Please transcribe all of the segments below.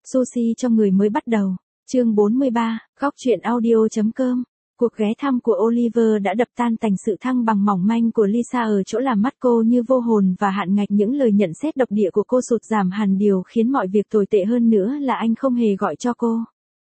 Sushi cho người mới bắt đầu. Chương 43, góc truyện audio.com. Cuộc ghé thăm của Oliver đã đập tan tành sự thăng bằng mỏng manh của Lisa ở chỗ làm mắt cô như vô hồn và hạn ngạch những lời nhận xét độc địa của cô sụt giảm hẳn, điều khiến mọi việc tồi tệ hơn nữa là anh không hề gọi cho cô.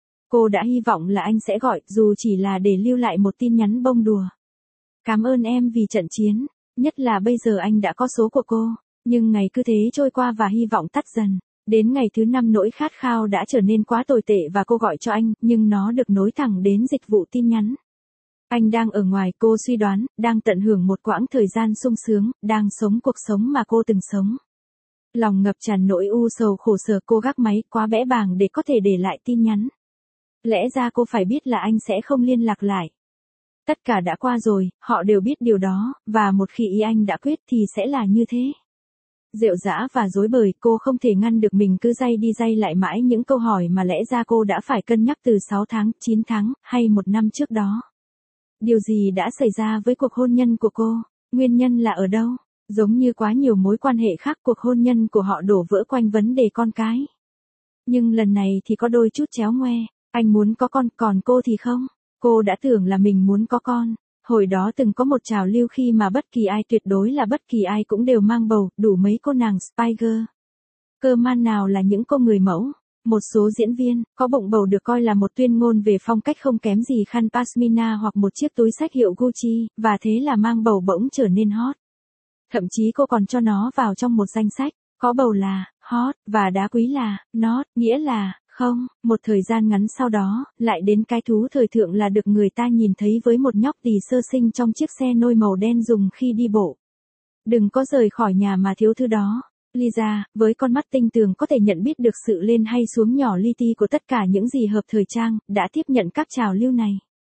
Cô đã hy vọng là anh sẽ gọi, dù chỉ là để lưu lại một tin nhắn bông đùa. Cảm ơn em vì trận chiến, nhất là bây giờ anh đã có số của cô, nhưng ngày cứ thế trôi qua và hy vọng tắt dần. Đến ngày thứ 5 nỗi khát khao đã trở nên quá tồi tệ và cô gọi cho anh, nhưng nó được nối thẳng đến dịch vụ tin nhắn. Anh đang ở ngoài, cô suy đoán, đang tận hưởng một quãng thời gian sung sướng, đang sống cuộc sống mà cô từng sống. Lòng ngập tràn nỗi u sầu khổ sở, cô gác máy quá bẽ bàng để có thể để lại tin nhắn. Lẽ ra cô phải biết là anh sẽ không liên lạc lại. Tất cả đã qua rồi, họ đều biết điều đó, và một khi ý anh đã quyết thì sẽ là như thế. Rệu rã và rối bời, cô không thể ngăn được mình cứ day đi day lại mãi những câu hỏi mà lẽ ra cô đã phải cân nhắc từ 6 tháng, 9 tháng, hay 1 năm trước đó. Điều gì đã xảy ra với cuộc hôn nhân của cô? Nguyên nhân là ở đâu? Giống như quá nhiều mối quan hệ khác, cuộc hôn nhân của họ đổ vỡ quanh vấn đề con cái. Nhưng lần này thì có đôi chút chéo ngoe. Anh muốn có con, còn cô thì không. Cô đã tưởng là mình muốn có con. Hồi đó từng có một trào lưu khi mà bất kỳ ai, tuyệt đối là bất kỳ ai cũng đều mang bầu, đủ mấy cô nàng Spiger. Cơ man nào là những cô người mẫu. Một số diễn viên, có bụng bầu được coi là một tuyên ngôn về phong cách không kém gì khăn pashmina hoặc một chiếc túi xách hiệu Gucci, và thế là mang bầu bỗng trở nên hot. Thậm chí cô còn cho nó vào trong một danh sách, có bầu là hot, và đá quý là not, nghĩa là không. Một thời gian ngắn sau đó, lại đến cái thú thời thượng là được người ta nhìn thấy với một nhóc tỳ sơ sinh trong chiếc xe nôi màu đen dùng khi đi bộ. Đừng có rời khỏi nhà mà thiếu thứ đó. Lisa, với con mắt tinh tường có thể nhận biết được sự lên hay xuống nhỏ li ti của tất cả những gì hợp thời trang, đã tiếp nhận các trào lưu này.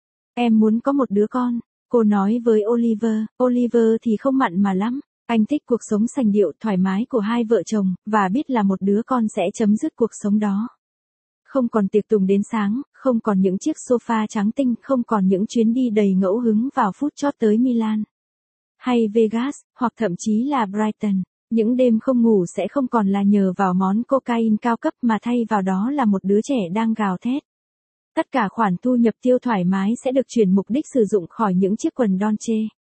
Em muốn có một đứa con, cô nói với Oliver. Oliver thì không mặn mà lắm. Anh thích cuộc sống sành điệu, thoải mái của hai vợ chồng, và biết là một đứa con sẽ chấm dứt cuộc sống đó. Không còn tiệc tùng đến sáng, không còn những chiếc sofa trắng tinh, không còn những chuyến đi đầy ngẫu hứng vào phút chót tới Milan hay Vegas, hoặc thậm chí là Brighton. Những đêm không ngủ sẽ không còn là nhờ vào món cocaine cao cấp mà thay vào đó là một đứa trẻ đang gào thét. Tất cả khoản thu nhập tiêu thoải mái sẽ được chuyển mục đích sử dụng khỏi những chiếc quần Dolce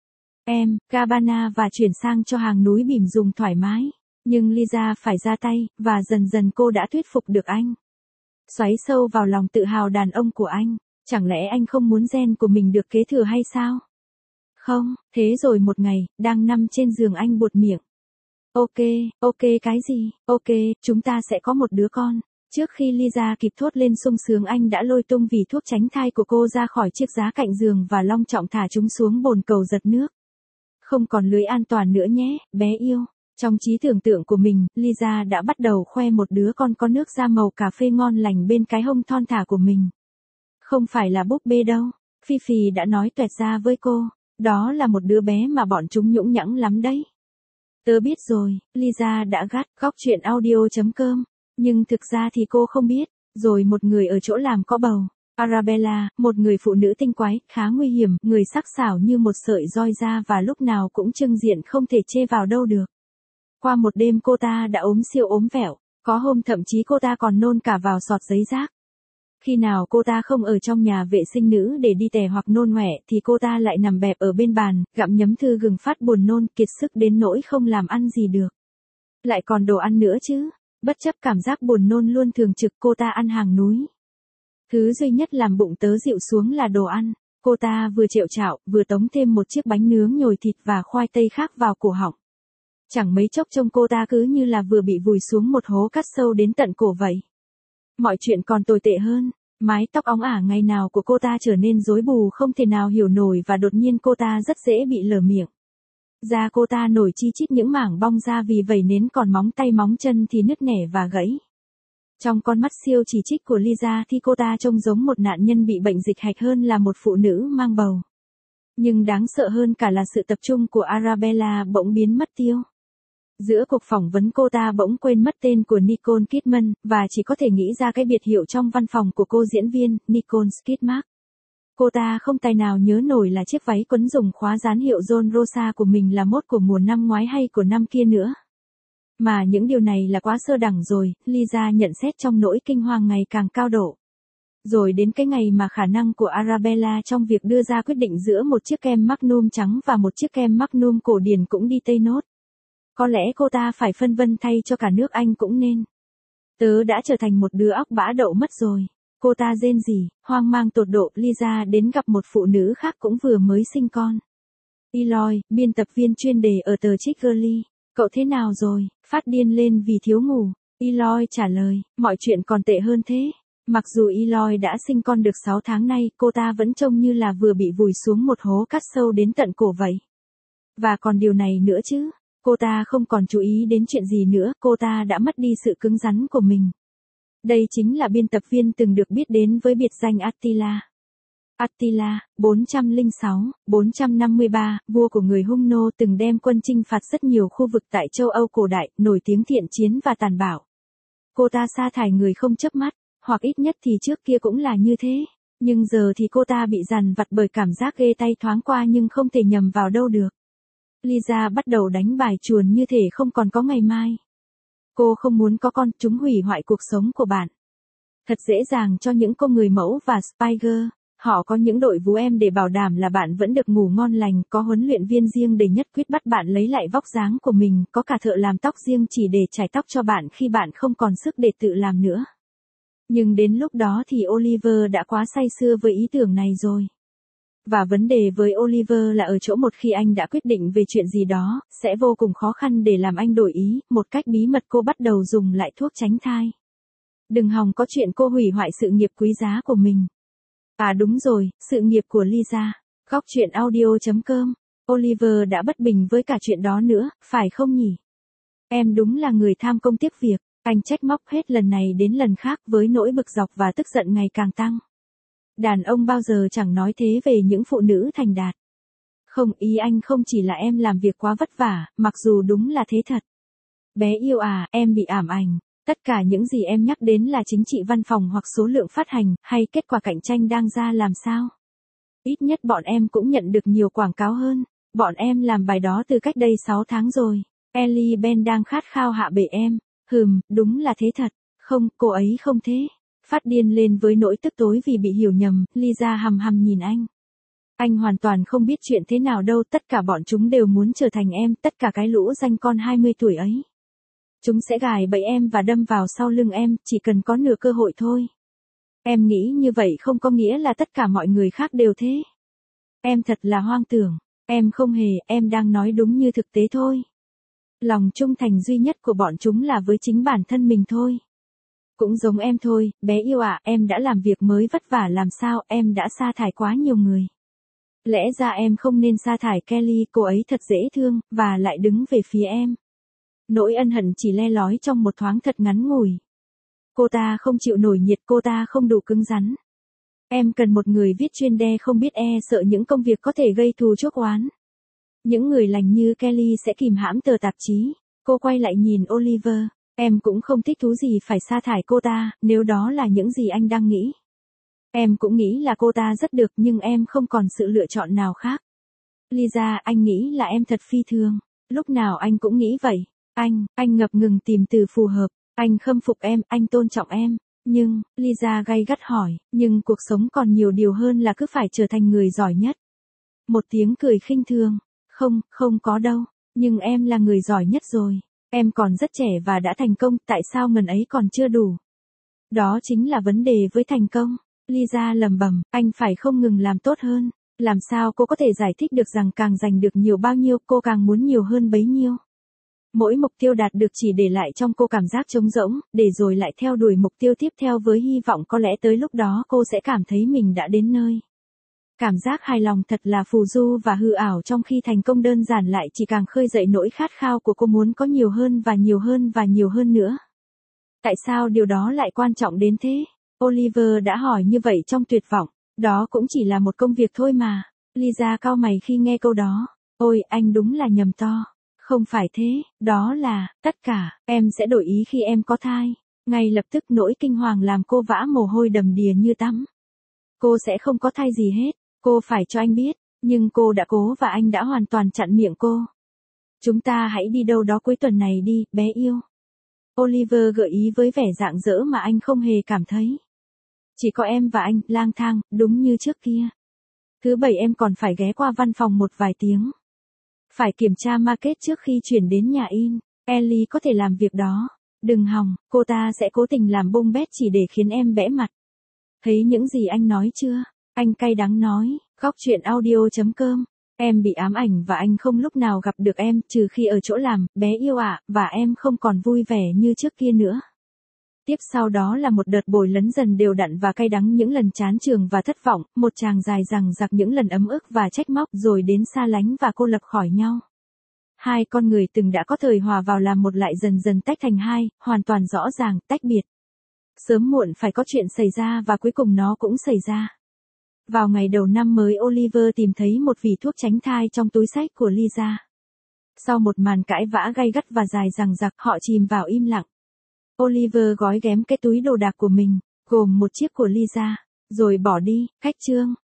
Gabbana và chuyển sang cho hàng núi bìm dùng thoải mái. Nhưng Lisa phải ra tay, và dần dần cô đã thuyết phục được anh. Xoáy sâu vào lòng tự hào đàn ông của anh. Chẳng lẽ anh không muốn gen của mình được kế thừa hay sao? Không, thế rồi một ngày, đang nằm trên giường anh buột miệng. Ok, cái gì? Ok, chúng ta sẽ có một đứa con. Trước khi Lisa kịp thốt lên sung sướng, anh đã lôi tung vỉ thuốc tránh thai của cô ra khỏi chiếc giá cạnh giường và long trọng thả chúng xuống bồn cầu giật nước. Không còn lưới an toàn nữa nhé, bé yêu. Trong trí tưởng tượng của mình, Lisa đã bắt đầu khoe một đứa con có nước da màu cà phê ngon lành bên cái hông thon thả của mình. Không phải là búp bê đâu, Fifi đã nói toẹt ra với cô. Đó là một đứa bé mà bọn chúng nhũng nhẽo lắm đấy. Tớ biết rồi, Lisa đã gắt, góc truyện audio.com. Nhưng thực ra thì cô không biết. Rồi một người ở chỗ làm có bầu. Arabella, một người phụ nữ tinh quái, khá nguy hiểm, người sắc sảo như một sợi roi da và lúc nào cũng trưng diện không thể chê vào đâu được. Qua một đêm cô ta đã ốm siêu ốm vẹo, có hôm thậm chí cô ta còn nôn cả vào sọt giấy rác. Khi nào cô ta không ở trong nhà vệ sinh nữ để đi tè hoặc nôn ngoẻ thì cô ta lại nằm bẹp ở bên bàn, gặm nhấm thư gừng phát buồn nôn, kiệt sức đến nỗi không làm ăn gì được. Lại còn đồ ăn nữa chứ, bất chấp cảm giác buồn nôn luôn thường trực, cô ta ăn hàng núi. Thứ duy nhất làm bụng tớ dịu xuống là đồ ăn. Cô ta vừa trệu trạo, vừa tống thêm một chiếc bánh nướng nhồi thịt và khoai tây khác vào cổ họng. Chẳng mấy chốc trông cô ta cứ như là vừa bị vùi xuống một hố cắt sâu đến tận cổ vậy. Mọi chuyện còn tồi tệ hơn. Mái tóc óng ả ngày nào của cô ta trở nên rối bù không thể nào hiểu nổi và đột nhiên cô ta rất dễ bị lở miệng. Da cô ta nổi chi chít những mảng bong da vì vẩy nến, còn móng tay móng chân thì nứt nẻ và gãy. Trong con mắt siêu chỉ trích của Lisa thì cô ta trông giống một nạn nhân bị bệnh dịch hạch hơn là một phụ nữ mang bầu. Nhưng đáng sợ hơn cả là sự tập trung của Arabella bỗng biến mất tiêu. Giữa cuộc phỏng vấn cô ta bỗng quên mất tên của Nicole Kidman, và chỉ có thể nghĩ ra cái biệt hiệu trong văn phòng của cô diễn viên, Nicole Skidmark. Cô ta không tài nào nhớ nổi là chiếc váy quấn dùng khóa dán hiệu John Rosa của mình là mốt của mùa năm ngoái hay của năm kia nữa. Mà những điều này là quá sơ đẳng rồi, Lisa nhận xét trong nỗi kinh hoàng ngày càng cao độ. Rồi đến cái ngày mà khả năng của Arabella trong việc đưa ra quyết định giữa một chiếc kem Magnum trắng và một chiếc kem Magnum cổ điển cũng đi tây nốt. Có lẽ cô ta phải phân vân thay cho cả nước Anh cũng nên. Tớ đã trở thành một đứa óc bã đậu mất rồi. Cô ta rên rỉ, hoang mang tột độ. Lisa đến gặp một phụ nữ khác cũng vừa mới sinh con. Eloy, biên tập viên chuyên đề ở tờ Chickerly. Cậu thế nào rồi? Phát điên lên vì thiếu ngủ. Eloy trả lời, mọi chuyện còn tệ hơn thế. Mặc dù Eloy đã sinh con được 6 tháng nay, cô ta vẫn trông như là vừa bị vùi xuống một hố cát sâu đến tận cổ vậy. Và còn điều này nữa chứ. Cô ta không còn chú ý đến chuyện gì nữa, cô ta đã mất đi sự cứng rắn của mình. Đây chính là biên tập viên từng được biết đến với biệt danh Attila. Attila, 406-453, vua của người Hung nô từng đem quân chinh phạt rất nhiều khu vực tại châu Âu cổ đại, nổi tiếng thiện chiến và tàn bạo. Cô ta sa thải người không chớp mắt, hoặc ít nhất thì trước kia cũng là như thế. Nhưng giờ thì cô ta bị dằn vặt bởi cảm giác ghê tay thoáng qua nhưng không thể nhầm vào đâu được. Lisa bắt đầu đánh bài chuồn như thể không còn có ngày mai. Cô không muốn có con, chúng hủy hoại cuộc sống của bạn. Thật dễ dàng cho những cô người mẫu và Spiger. Họ có những đội vú em để bảo đảm là bạn vẫn được ngủ ngon lành, có huấn luyện viên riêng để nhất quyết bắt bạn lấy lại vóc dáng của mình, có cả thợ làm tóc riêng chỉ để chải tóc cho bạn khi bạn không còn sức để tự làm nữa. Nhưng đến lúc đó thì Oliver đã quá say sưa với ý tưởng này rồi. Và vấn đề với Oliver là ở chỗ một khi anh đã quyết định về chuyện gì đó, sẽ vô cùng khó khăn để làm anh đổi ý. Một cách bí mật cô bắt đầu dùng lại thuốc tránh thai. Đừng hòng có chuyện cô hủy hoại sự nghiệp quý giá của mình. À đúng rồi, sự nghiệp của Lisa. Góc truyện audio.com. Oliver đã bất bình với cả chuyện đó nữa, phải không nhỉ? Em đúng là người tham công tiếc việc. Anh trách móc hết lần này đến lần khác với nỗi bực dọc và tức giận ngày càng tăng. Đàn ông bao giờ chẳng nói thế về những phụ nữ thành đạt. Không, ý anh không chỉ là em làm việc quá vất vả, mặc dù đúng là thế thật. Bé yêu à, em bị ảm ảnh. Tất cả những gì em nhắc đến là chính trị văn phòng hoặc số lượng phát hành, hay kết quả cạnh tranh đang ra làm sao. Ít nhất bọn em cũng nhận được nhiều quảng cáo hơn. Bọn em làm bài đó từ cách đây 6 tháng rồi. Ellie Ben đang khát khao hạ bệ em. Đúng là thế thật. Không, cô ấy không thế. Phát điên lên với nỗi tức tối vì bị hiểu nhầm, Lisa hằm hằm nhìn anh. Anh hoàn toàn không biết chuyện thế nào đâu, tất cả bọn chúng đều muốn trở thành em, tất cả cái lũ danh con 20 tuổi ấy. Chúng sẽ gài bẫy em và đâm vào sau lưng em, chỉ cần có nửa cơ hội thôi. Em nghĩ như vậy không có nghĩa là tất cả mọi người khác đều thế. Em thật là hoang tưởng. Em không hề, em đang nói đúng như thực tế thôi. Lòng trung thành duy nhất của bọn chúng là với chính bản thân mình thôi. Cũng giống em thôi, bé yêu ạ, em đã làm việc mới vất vả làm sao, em đã sa thải quá nhiều người. Lẽ ra em không nên sa thải Kelly, cô ấy thật dễ thương, và lại đứng về phía em. Nỗi ân hận chỉ le lói trong một thoáng thật ngắn ngủi. Cô ta không chịu nổi nhiệt, cô ta không đủ cứng rắn. Em cần một người viết chuyên đề không biết sợ những công việc có thể gây thù chuốc oán. Những người lành như Kelly sẽ kìm hãm tờ tạp chí. Cô quay lại nhìn Oliver. Em cũng không thích thú gì phải sa thải cô ta, nếu đó là những gì anh đang nghĩ. Em cũng nghĩ là cô ta rất được nhưng em không còn sự lựa chọn nào khác. Lisa, anh nghĩ là em thật phi thường. Lúc nào anh cũng nghĩ vậy. Anh ngập ngừng tìm từ phù hợp. Anh khâm phục em, anh tôn trọng em. Nhưng, Lisa gay gắt hỏi, nhưng cuộc sống còn nhiều điều hơn là cứ phải trở thành người giỏi nhất. Một tiếng cười khinh thường. Không có đâu. Nhưng em là người giỏi nhất rồi. Em còn rất trẻ và đã thành công, tại sao ngần ấy còn chưa đủ? Đó chính là vấn đề với thành công. Lisa lẩm bẩm, anh phải không ngừng làm tốt hơn. Làm sao cô có thể giải thích được rằng càng giành được nhiều bao nhiêu, cô càng muốn nhiều hơn bấy nhiêu? Mỗi mục tiêu đạt được chỉ để lại trong cô cảm giác trống rỗng, để rồi lại theo đuổi mục tiêu tiếp theo với hy vọng có lẽ tới lúc đó cô sẽ cảm thấy mình đã đến nơi. Cảm giác hài lòng thật là phù du và hư ảo, trong khi thành công đơn giản lại chỉ càng khơi dậy nỗi khát khao của cô muốn có nhiều hơn và nhiều hơn và nhiều hơn nữa. Tại sao điều đó lại quan trọng đến thế? Oliver đã hỏi như vậy trong tuyệt vọng. Đó cũng chỉ là một công việc thôi mà. Lisa cau mày khi nghe câu đó. Ôi, anh đúng là nhầm to. Không phải thế, đó là, tất cả, em sẽ đổi ý khi em có thai. Ngay lập tức nỗi kinh hoàng làm cô vã mồ hôi đầm đìa như tắm. Cô sẽ không có thai gì hết, cô phải cho anh biết, nhưng cô đã cố và anh đã hoàn toàn chặn miệng cô. Chúng ta hãy đi đâu đó cuối tuần này đi, bé yêu. Oliver gợi ý với vẻ rạng rỡ mà anh không hề cảm thấy. Chỉ có em và anh, lang thang, đúng như trước kia. Thứ bảy em còn phải ghé qua văn phòng một vài tiếng. Phải kiểm tra market trước khi chuyển đến nhà in. Ellie có thể làm việc đó. Đừng hòng, cô ta sẽ cố tình làm bung bét chỉ để khiến em bẽ mặt. Thấy những gì anh nói chưa? Anh cay đắng nói, góc chuyện audio.com. Em bị ám ảnh và anh không lúc nào gặp được em, trừ khi ở chỗ làm, bé yêu ạ, và em không còn vui vẻ như trước kia nữa. Tiếp sau đó là một đợt bồi lấn dần đều đặn và cay đắng, những lần chán trường và thất vọng, một chàng dài dằng dặc những lần ấm ức và trách móc, rồi đến xa lánh và cô lập khỏi nhau. Hai con người từng đã có thời hòa vào làm một lại dần dần tách thành hai, hoàn toàn rõ ràng, tách biệt. Sớm muộn phải có chuyện xảy ra và cuối cùng nó cũng xảy ra. Vào ngày đầu năm mới, Oliver tìm thấy một vỉ thuốc tránh thai trong túi xách của Lisa. Sau một màn cãi vã gay gắt và dài dằng dặc, họ chìm vào im lặng. Oliver gói ghém cái túi đồ đạc của mình, gồm một chiếc của Lisa, rồi bỏ đi, khách trương.